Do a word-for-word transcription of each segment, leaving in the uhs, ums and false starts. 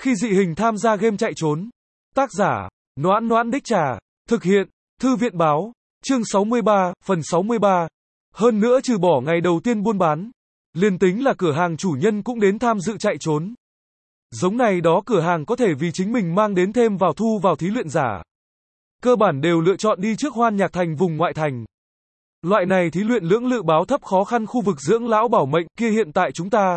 Khi dị hình tham gia game chạy trốn. Tác giả, Noãn Noãn Đích Trà. Thực hiện, Thư viện báo. Chương sáu mươi ba, phần sáu mươi ba. Hơn nữa trừ bỏ ngày đầu tiên buôn bán, liền tính là cửa hàng chủ nhân cũng đến tham dự chạy trốn. Giống này đó cửa hàng có thể vì chính mình mang đến thêm vào thu vào thí luyện giả. Cơ bản đều lựa chọn đi trước Hoan Nhạc Thành vùng ngoại thành. Loại này thí luyện lưỡng lự báo thấp khó khăn khu vực dưỡng lão bảo mệnh kia hiện tại chúng ta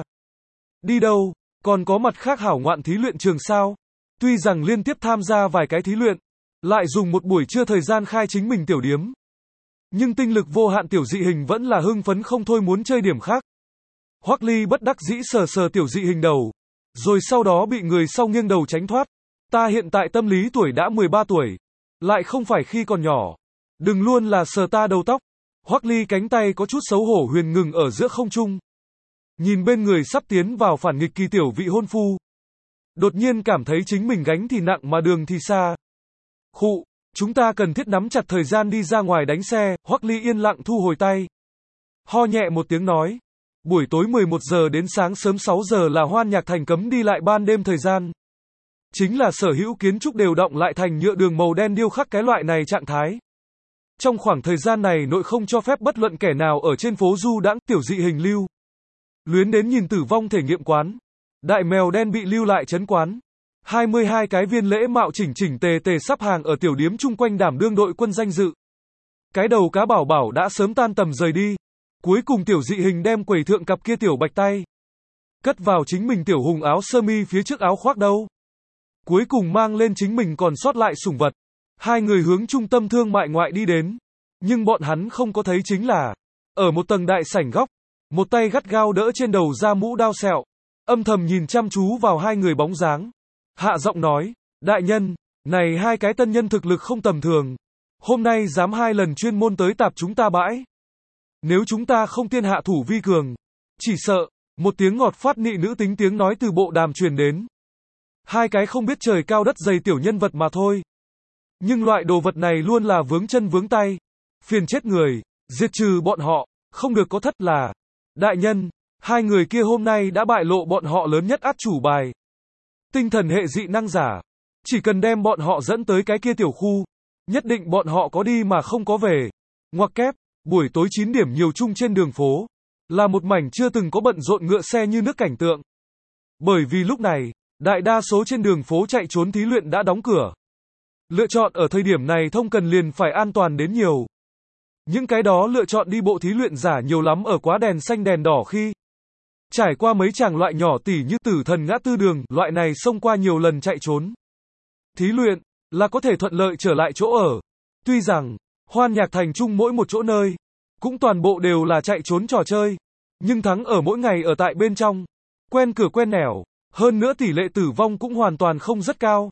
đi đâu, còn có mặt khác hảo ngoạn thí luyện trường sao? Tuy rằng liên tiếp tham gia vài cái thí luyện, lại dùng một buổi trưa thời gian khai chính mình tiểu điếm. Nhưng tinh lực vô hạn tiểu dị hình vẫn là hưng phấn không thôi muốn chơi điểm khác. Hoắc Ly bất đắc dĩ sờ sờ tiểu dị hình đầu, rồi sau đó bị người sau nghiêng đầu tránh thoát. Ta hiện tại tâm lý tuổi đã mười ba tuổi, lại không phải khi còn nhỏ. Đừng luôn là sờ ta đầu tóc. Hoắc Ly cánh tay có chút xấu hổ huyền ngừng ở giữa không trung. Nhìn bên người sắp tiến vào phản nghịch kỳ tiểu vị hôn phu. Đột nhiên cảm thấy chính mình gánh thì nặng mà đường thì xa. Khụ, chúng ta cần thiết nắm chặt thời gian đi ra ngoài đánh xe. Hoắc Ly yên lặng thu hồi tay. Ho nhẹ một tiếng nói. Buổi tối mười một giờ đến sáng sớm sáu giờ là Hoan Nhạc Thành cấm đi lại ban đêm thời gian. Chính là sở hữu kiến trúc đều động lại thành nhựa đường màu đen điêu khắc cái loại này trạng thái. Trong khoảng thời gian này nội không cho phép bất luận kẻ nào ở trên phố du đãng. Tiểu dị hình lưu luyến đến nhìn tử vong thể nghiệm quán. Đại mèo đen bị lưu lại trấn quán. hai mươi hai cái viên lễ mạo chỉnh chỉnh tề tề sắp hàng ở tiểu điếm chung quanh đảm đương đội quân danh dự. Cái đầu cá bảo bảo đã sớm tan tầm rời đi. Cuối cùng tiểu dị hình đem quầy thượng cặp kia tiểu bạch tay cất vào chính mình tiểu hùng áo sơ mi phía trước áo khoác đâu. Cuối cùng mang lên chính mình còn sót lại sủng vật. Hai người hướng trung tâm thương mại ngoại đi đến. Nhưng bọn hắn không có thấy chính là ở một tầng đại sảnh góc, một tay gắt gao đỡ trên đầu ra mũ đao sẹo, âm thầm nhìn chăm chú vào hai người bóng dáng. Hạ giọng nói, đại nhân, này hai cái tân nhân thực lực không tầm thường. Hôm nay dám hai lần chuyên môn tới tạp chúng ta bãi. Nếu chúng ta không tiên hạ thủ vi cường, chỉ sợ, một tiếng ngọt phát nị nữ tính tiếng nói từ bộ đàm truyền đến. Hai cái không biết trời cao đất dày tiểu nhân vật mà thôi. Nhưng loại đồ vật này luôn là vướng chân vướng tay. Phiền chết người, diệt trừ bọn họ, không được có thất là. Đại nhân, hai người kia hôm nay đã bại lộ bọn họ lớn nhất át chủ bài. Tinh thần hệ dị năng giả. Chỉ cần đem bọn họ dẫn tới cái kia tiểu khu. Nhất định bọn họ có đi mà không có về. Ngoặc kép, buổi tối chín điểm nhiều chung trên đường phố. Là một mảnh chưa từng có bận rộn ngựa xe như nước cảnh tượng. Bởi vì lúc này, đại đa số trên đường phố chạy trốn thí luyện đã đóng cửa. Lựa chọn ở thời điểm này thông cần liền phải an toàn đến nhiều. Những cái đó lựa chọn đi bộ thí luyện giả nhiều lắm ở quá đèn xanh đèn đỏ khi trải qua mấy chàng loại nhỏ tỉ như Tử Thần ngã tư đường, loại này xông qua nhiều lần chạy trốn. Thí luyện là có thể thuận lợi trở lại chỗ ở. Tuy rằng Hoan Nhạc Thành chung mỗi một chỗ nơi cũng toàn bộ đều là chạy trốn trò chơi, nhưng thắng ở mỗi ngày ở tại bên trong, quen cửa quen nẻo, hơn nữa tỷ lệ tử vong cũng hoàn toàn không rất cao.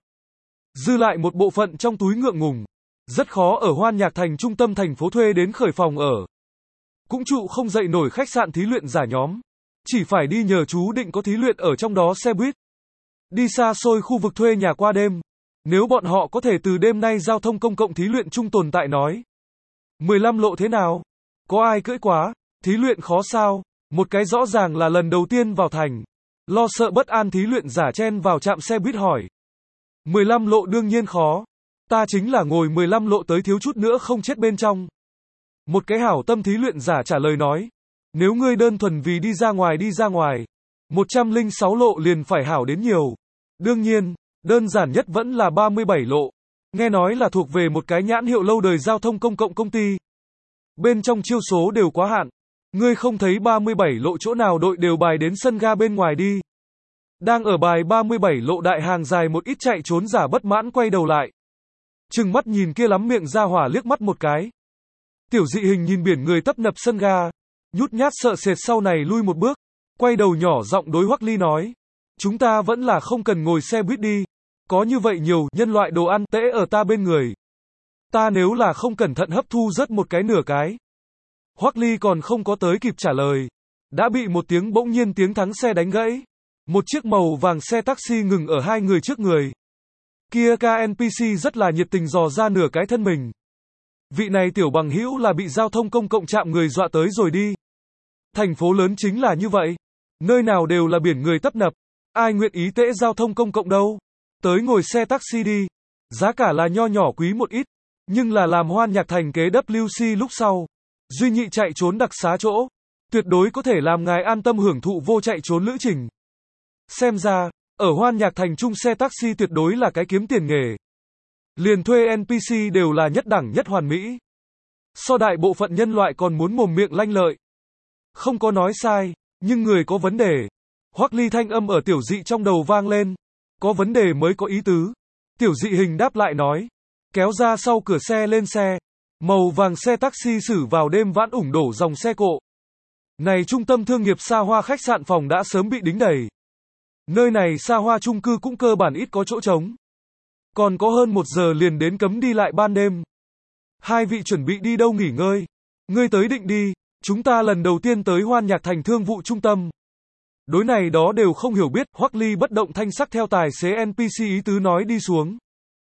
Dư lại một bộ phận trong túi ngượng ngùng, rất khó ở Hoan Nhạc Thành trung tâm thành phố thuê đến khởi phòng ở. Cũng trụ không dậy nổi khách sạn thí luyện giả nhóm, chỉ phải đi nhờ chú định có thí luyện ở trong đó xe buýt. Đi xa xôi khu vực thuê nhà qua đêm. Nếu bọn họ có thể từ đêm nay giao thông công cộng thí luyện chung tồn tại nói. mười lăm lộ thế nào? Có ai cưỡi quá? Thí luyện khó sao? Một cái rõ ràng là lần đầu tiên vào thành. Lo sợ bất an thí luyện giả chen vào trạm xe buýt hỏi. mười lăm lộ đương nhiên khó. Ta chính là ngồi mười lăm lộ tới thiếu chút nữa không chết bên trong. Một cái hảo tâm thí luyện giả trả lời nói. Nếu ngươi đơn thuần vì đi ra ngoài đi ra ngoài, một trăm lẻ sáu lộ liền phải hảo đến nhiều. Đương nhiên, đơn giản nhất vẫn là ba mươi bảy lộ. Nghe nói là thuộc về một cái nhãn hiệu lâu đời giao thông công cộng công ty. Bên trong chiêu số đều quá hạn. Ngươi không thấy ba mươi bảy lộ chỗ nào đội đều bài đến sân ga bên ngoài đi. Đang ở bài ba mươi bảy lộ đại hàng dài một ít chạy trốn giả bất mãn quay đầu lại. Trừng mắt nhìn kia lắm miệng ra hỏa liếc mắt một cái. Tiểu dị hình nhìn biển người tấp nập sân ga. Nhút nhát sợ sệt sau này lui một bước. Quay đầu nhỏ giọng đối Hoắc Ly nói. Chúng ta vẫn là không cần ngồi xe buýt đi. Có như vậy nhiều nhân loại đồ ăn tễ ở ta bên người. Ta nếu là không cẩn thận hấp thu rất một cái nửa cái. Hoắc Ly còn không có tới kịp trả lời. Đã bị một tiếng bỗng nhiên tiếng thắng xe đánh gãy. Một chiếc màu vàng xe taxi ngừng ở hai người trước người. Kia ca en pê xê rất là nhiệt tình dò ra nửa cái thân mình. Vị này tiểu bằng hữu là bị giao thông công cộng chạm người dọa tới rồi đi. Thành phố lớn chính là như vậy. Nơi nào đều là biển người tấp nập. Ai nguyện ý tễ giao thông công cộng đâu. Tới ngồi xe taxi đi. Giá cả là nho nhỏ quý một ít, nhưng là làm Hoan Nhạc Thành kế vê kép xê lúc sau. Duy nhị chạy trốn đặc xá chỗ. Tuyệt đối có thể làm ngài an tâm hưởng thụ vô chạy trốn lữ trình. Xem ra, ở Hoan Nhạc Thành chung xe taxi tuyệt đối là cái kiếm tiền nghề. Liền thuê en pê xê đều là nhất đẳng nhất hoàn mỹ. So đại bộ phận nhân loại còn muốn mồm miệng lanh lợi. Không có nói sai, nhưng người có vấn đề. Hoắc Ly thanh âm ở tiểu dị trong đầu vang lên. Có vấn đề mới có ý tứ. Tiểu dị hình đáp lại nói. Kéo ra sau cửa xe lên xe. Màu vàng xe taxi xử vào đêm vãn ủng đổ dòng xe cộ. Này trung tâm thương nghiệp xa hoa khách sạn phòng đã sớm bị đính đầy. Nơi này xa hoa chung cư cũng cơ bản ít có chỗ trống. Còn có hơn một giờ liền đến cấm đi lại ban đêm. Hai vị chuẩn bị đi đâu nghỉ ngơi? Ngươi tới định đi, chúng ta lần đầu tiên tới Hoan Nhạc Thành thương vụ trung tâm. Đối này đó đều không hiểu biết, Hoắc Ly bất động thanh sắc theo tài xế en pê xê ý tứ nói đi xuống.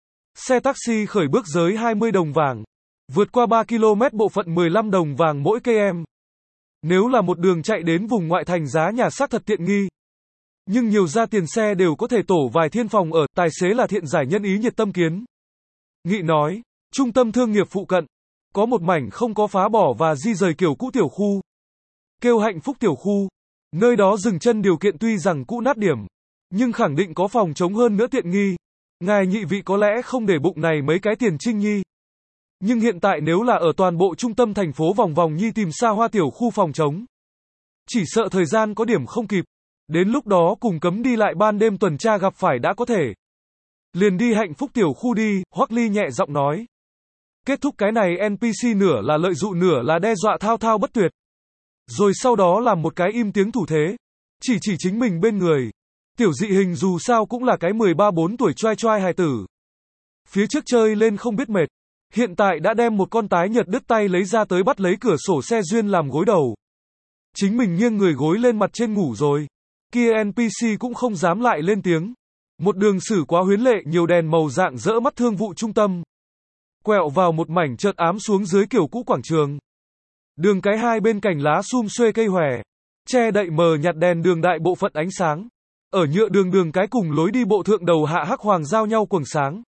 Xe taxi khởi bước giới hai mươi đồng vàng. Vượt qua ba ki lô mét bộ phận mười lăm đồng vàng mỗi km. Nếu là một đường chạy đến vùng ngoại thành giá nhà xác thật tiện nghi. Nhưng nhiều ra tiền xe đều có thể tổ vài thiên phòng ở, tài xế là thiện giải nhân ý nhiệt tâm kiến. Nghị nói, trung tâm thương nghiệp phụ cận, có một mảnh không có phá bỏ và di rời kiểu cũ tiểu khu. Kêu Hạnh Phúc tiểu khu, nơi đó dừng chân điều kiện tuy rằng cũ nát điểm, nhưng khẳng định có phòng chống hơn nữa tiện nghi. Ngài nhị vị có lẽ không để bụng này mấy cái tiền trinh nhi. Nhưng hiện tại nếu là ở toàn bộ trung tâm thành phố vòng vòng nhi tìm xa hoa tiểu khu phòng chống, chỉ sợ thời gian có điểm không kịp. Đến lúc đó cùng cấm đi lại ban đêm tuần tra gặp phải đã có thể. Liền đi Hạnh Phúc tiểu khu đi, Hoắc Ly nhẹ giọng nói. Kết thúc cái này en pê xê nửa là lợi dụ nửa là đe dọa thao thao bất tuyệt. Rồi sau đó làm một cái im tiếng thủ thế. Chỉ chỉ chính mình bên người. Tiểu dị hình dù sao cũng là cái mười ba bốn tuổi trai trai hài tử. Phía trước chơi lên không biết mệt. Hiện tại đã đem một con tái nhợt đứt tay lấy ra tới bắt lấy cửa sổ xe duyên làm gối đầu. Chính mình nghiêng người gối lên mặt trên ngủ rồi. Kia en pê xê cũng không dám lại lên tiếng. Một đường xử quá huyến lệ nhiều đèn màu dạng dỡ mắt thương vụ trung tâm. Quẹo vào một mảnh chợt ám xuống dưới kiểu cũ quảng trường. Đường cái hai bên cành lá sum xuê cây hòe. Che đậy mờ nhạt đèn đường đại bộ phận ánh sáng. Ở nhựa đường đường cái cùng lối đi bộ thượng đầu hạ hắc hoàng giao nhau quầng sáng.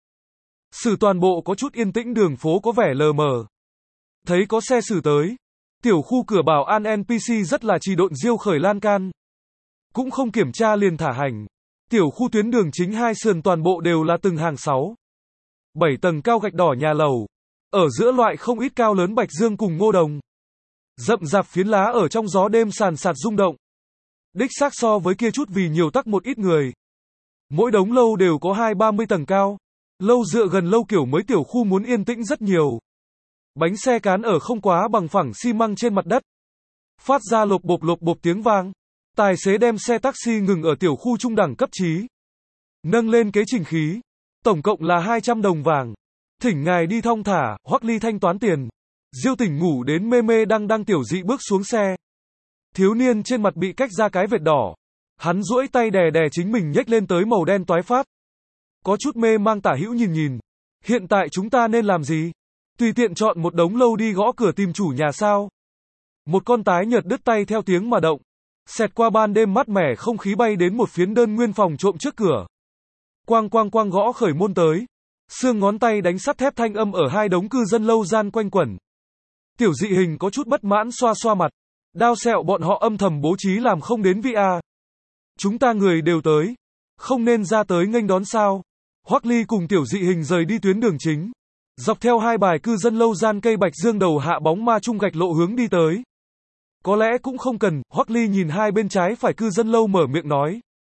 Xử toàn bộ có chút yên tĩnh đường phố có vẻ lờ mờ. Thấy có xe xử tới. Tiểu khu cửa bảo an en pê xê rất là trì độn diêu khởi lan can. Cũng không kiểm tra liền thả hành. Tiểu khu tuyến đường chính hai sườn toàn bộ đều là từng hàng sáu, bảy tầng cao gạch đỏ nhà lầu. Ở giữa loại không ít cao lớn bạch dương cùng ngô đồng. Rậm rạp phiến lá ở trong gió đêm sàn sạt rung động. Đích xác so với kia chút vì nhiều tắc một ít người. Mỗi đống lâu đều có hai ba mươi tầng cao. Lâu dựa gần lâu kiểu mới tiểu khu muốn yên tĩnh rất nhiều. Bánh xe cán ở không quá bằng phẳng xi măng trên mặt đất. Phát ra lộp bộp lộp bộp tiếng vang. Tài xế đem xe taxi ngừng ở tiểu khu trung đẳng cấp trí. Nâng lên kế trình khí. Tổng cộng là hai trăm đồng vàng. Thỉnh ngài đi thong thả, Hoắc Ly thanh toán tiền. Diêu Tỉnh ngủ đến mê mê đang đang tiểu dị bước xuống xe. Thiếu niên trên mặt bị cách ra cái vệt đỏ. Hắn duỗi tay đè đè chính mình nhếch lên tới màu đen toái phát. Có chút mê mang tả hữu nhìn nhìn. Hiện tại chúng ta nên làm gì? Tùy tiện chọn một đống lâu đi gõ cửa tìm chủ nhà sao? Một con tái nhợt đứt tay theo tiếng mà động. Xẹt qua ban đêm mát mẻ không khí bay đến một phiến đơn nguyên phòng trộm trước cửa. Quang quang quang gõ khởi môn tới. Xương ngón tay đánh sắt thép thanh âm ở hai đống cư dân lâu gian quanh quẩn. Tiểu dị hình có chút bất mãn xoa xoa mặt. Đao sẹo bọn họ âm thầm bố trí làm không đến vi a. Chúng ta người đều tới. Không nên ra tới nghênh đón sao. Hoắc Ly cùng tiểu dị hình rời đi tuyến đường chính. Dọc theo hai bài cư dân lâu gian cây bạch dương đầu hạ bóng ma trung gạch lộ hướng đi tới. Có lẽ cũng không cần, Hoắc Ly nhìn hai bên trái phải cư dân lâu mở miệng nói.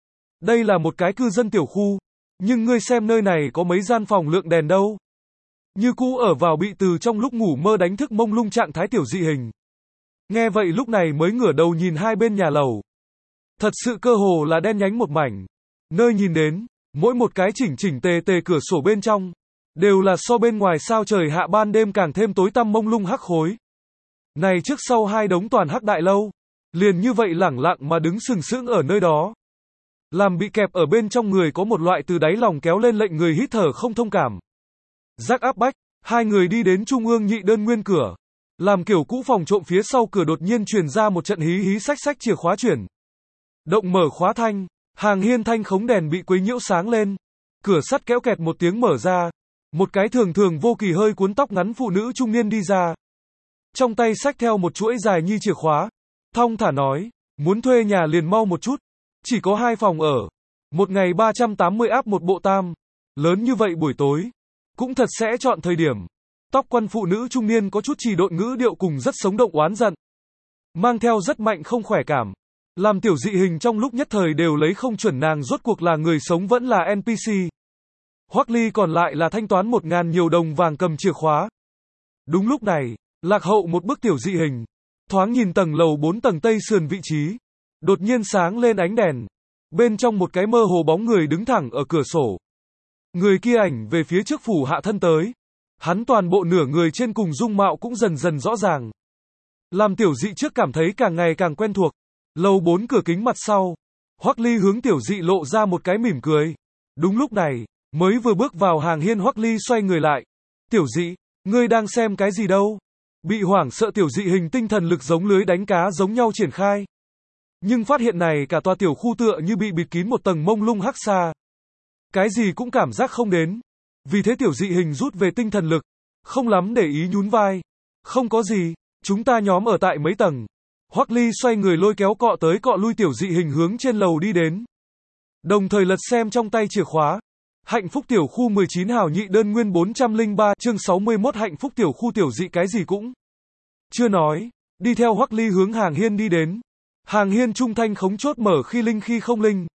Đây là một cái cư dân tiểu khu. Nhưng ngươi xem nơi này có mấy gian phòng lượng đèn đâu. Như cũ ở vào bị từ trong lúc ngủ mơ đánh thức mông lung trạng thái tiểu dị hình. Nghe vậy lúc này mới ngửa đầu nhìn hai bên nhà lầu. Thật sự cơ hồ là đen nhánh một mảnh. Nơi nhìn đến, mỗi một cái chỉnh chỉnh tề tề cửa sổ bên trong, đều là so bên ngoài sao trời hạ ban đêm càng thêm tối tăm mông lung hắc khối. Này trước sau hai đống toàn hắc đại lâu, liền như vậy lẳng lặng mà đứng sừng sững ở nơi đó. Làm bị kẹp ở bên trong người có một loại từ đáy lòng kéo lên lệnh người hít thở không thông cảm. Giác áp bách, hai người đi đến trung ương nhị đơn nguyên cửa. Làm kiểu cũ phòng trộm phía sau cửa đột nhiên truyền ra một trận hí hí sách sách chìa khóa chuyển. Động mở khóa thanh, Hàng hiên thanh khống đèn bị quấy nhiễu sáng lên. Cửa sắt kéo kẹt một tiếng mở ra. Một cái thường thường vô kỳ hơi cuốn tóc ngắn phụ nữ trung niên đi ra. Trong tay xách theo một chuỗi dài như chìa khóa. Thong thả nói, muốn thuê nhà liền mau một chút. Chỉ có hai phòng ở. Một ngày ba trăm tám mươi áp một bộ tam. Lớn như vậy buổi tối. Cũng thật sẽ chọn thời điểm. Tóc quăn phụ nữ trung niên có chút trì độn ngữ điệu cùng rất sống động oán giận. Mang theo rất mạnh không khỏe cảm. Làm tiểu dị hình trong lúc nhất thời đều lấy không chuẩn nàng rốt cuộc là người sống vẫn là en pê xê. Hoắc Ly còn lại là thanh toán một ngàn nhiều đồng vàng cầm chìa khóa. Đúng lúc này, Lạc Hậu một bức tiểu dị hình. Thoáng nhìn tầng lầu bốn tầng tây sườn vị trí. Đột nhiên sáng lên ánh đèn. Bên trong một cái mơ hồ bóng người đứng thẳng ở cửa sổ. Người kia ảnh về phía trước phủ hạ thân tới. Hắn toàn bộ nửa người trên cùng dung mạo cũng dần dần rõ ràng. Làm tiểu dị trước cảm thấy càng ngày càng quen thuộc. Lầu bốn cửa kính mặt sau. Hoắc Ly hướng tiểu dị lộ ra một cái mỉm cười. Đúng lúc này, mới vừa bước vào hàng hiên Hoắc Ly xoay người lại. Tiểu dị, ngươi đang xem cái gì đâu? Bị hoảng sợ tiểu dị hình tinh thần lực giống lưới đánh cá giống nhau triển khai. Nhưng phát hiện này cả tòa tiểu khu tựa như bị bịt kín một tầng mông lung hắc xa. Cái gì cũng cảm giác không đến. Vì thế tiểu dị hình rút về tinh thần lực. Không lắm để ý nhún vai. Không có gì, chúng ta nhóm ở tại mấy tầng. Hoắc Ly xoay người lôi kéo cọ tới cọ lui tiểu dị hình hướng trên lầu đi đến. Đồng thời lật xem trong tay chìa khóa. Hạnh phúc tiểu khu mười chín hào nhị đơn nguyên bốn trăm lẻ ba chương sáu mươi mốt hạnh phúc tiểu khu tiểu dị cái gì cũng chưa nói. Đi theo Hoắc Ly hướng hàng hiên đi đến. Hàng hiên trung thanh khống chốt mở khi linh khi không linh.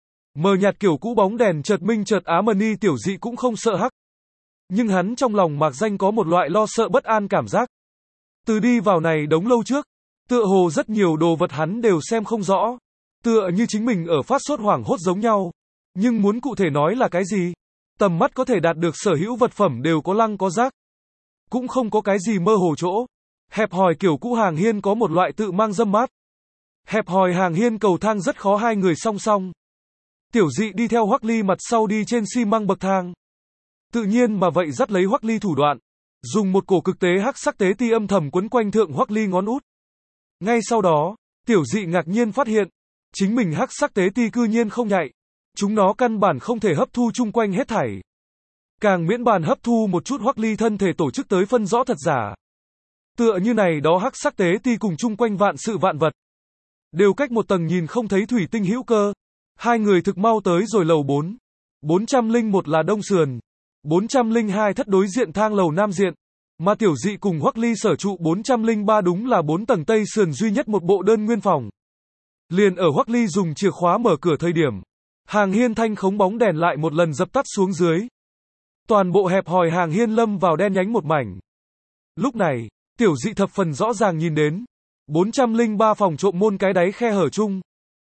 Mờ nhạt kiểu cũ bóng đèn chợt minh chợt á mờ ni tiểu dị cũng không sợ hắc. Nhưng hắn trong lòng mạc danh có một loại lo sợ bất an cảm giác. Từ đi vào này đống lâu trước. Tựa hồ rất nhiều đồ vật hắn đều xem không rõ. Tựa như chính mình ở phát sốt hoảng hốt giống nhau. Nhưng muốn cụ thể nói là cái gì? Tầm mắt có thể đạt được sở hữu vật phẩm đều có lăng có rác. Cũng không có cái gì mơ hồ chỗ. Hẹp hòi kiểu cũ hàng hiên có một loại tự mang dâm mát. Hẹp hòi hàng hiên cầu thang rất khó hai người song song. Tiểu dị đi theo Hoắc Ly mặt sau đi trên xi măng bậc thang. Tự nhiên mà vậy dắt lấy Hoắc Ly thủ đoạn. Dùng một cổ cực tế hắc sắc tế ti âm thầm quấn quanh thượng Hoắc Ly ngón út. Ngay sau đó, tiểu dị ngạc nhiên phát hiện. Chính mình hắc sắc tế ti cư nhiên không nhạy. Chúng nó căn bản không thể hấp thu chung quanh hết thảy. Càng miễn bàn hấp thu một chút Hoắc Ly thân thể tổ chức tới phân rõ thật giả. Tựa như này đó hắc sắc tế ti cùng chung quanh vạn sự vạn vật. Đều cách một tầng nhìn không thấy thủy tinh hữu cơ. Hai người thực mau tới rồi lầu bốn. bốn trăm lẻ một là đông sườn. bốn trăm lẻ hai thất đối diện thang lầu nam diện. Mà tiểu dị cùng Hoắc Ly sở trụ bốn trăm lẻ ba đúng là bốn tầng tây sườn duy nhất một bộ đơn nguyên phòng. Liền ở Hoắc Ly dùng chìa khóa mở cửa thời điểm. Hàng hiên thanh khống bóng đèn lại một lần dập tắt xuống dưới. Toàn bộ hẹp hòi hàng hiên lâm vào đen nhánh một mảnh. Lúc này, tiểu dị thập phần rõ ràng nhìn đến. bốn trăm lẻ ba phòng trộm môn cái đáy khe hở chung.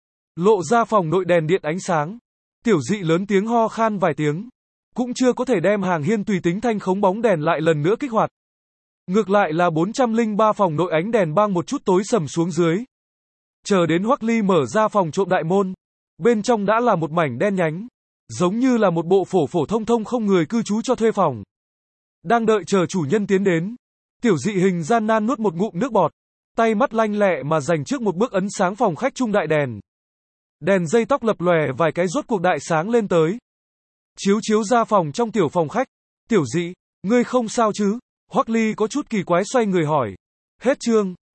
Lộ ra phòng nội đèn điện ánh sáng. Tiểu dị lớn tiếng ho khan vài tiếng. Cũng chưa có thể đem hàng hiên tùy tính thanh khống bóng đèn lại lần nữa kích hoạt. Ngược lại là bốn trăm lẻ ba phòng nội ánh đèn bang một chút tối sầm xuống dưới. Chờ đến Hoắc Ly mở ra phòng trộm đại môn. Bên trong đã là một mảnh đen nhánh. Giống như là một bộ phổ phổ thông thông không người cư trú cho thuê phòng. Đang đợi chờ chủ nhân tiến đến. Tiểu dị hình gian nan nuốt một ngụm nước bọt. Tay mắt lanh lẹ mà dành trước một bước ấn sáng phòng khách trung đại đèn. Đèn dây tóc lập lòe vài cái rốt cuộc đại sáng lên tới. Chiếu chiếu ra phòng trong tiểu phòng khách. Tiểu dị, ngươi không sao chứ? Hoắc Ly có chút kỳ quái xoay người hỏi. Hết chương.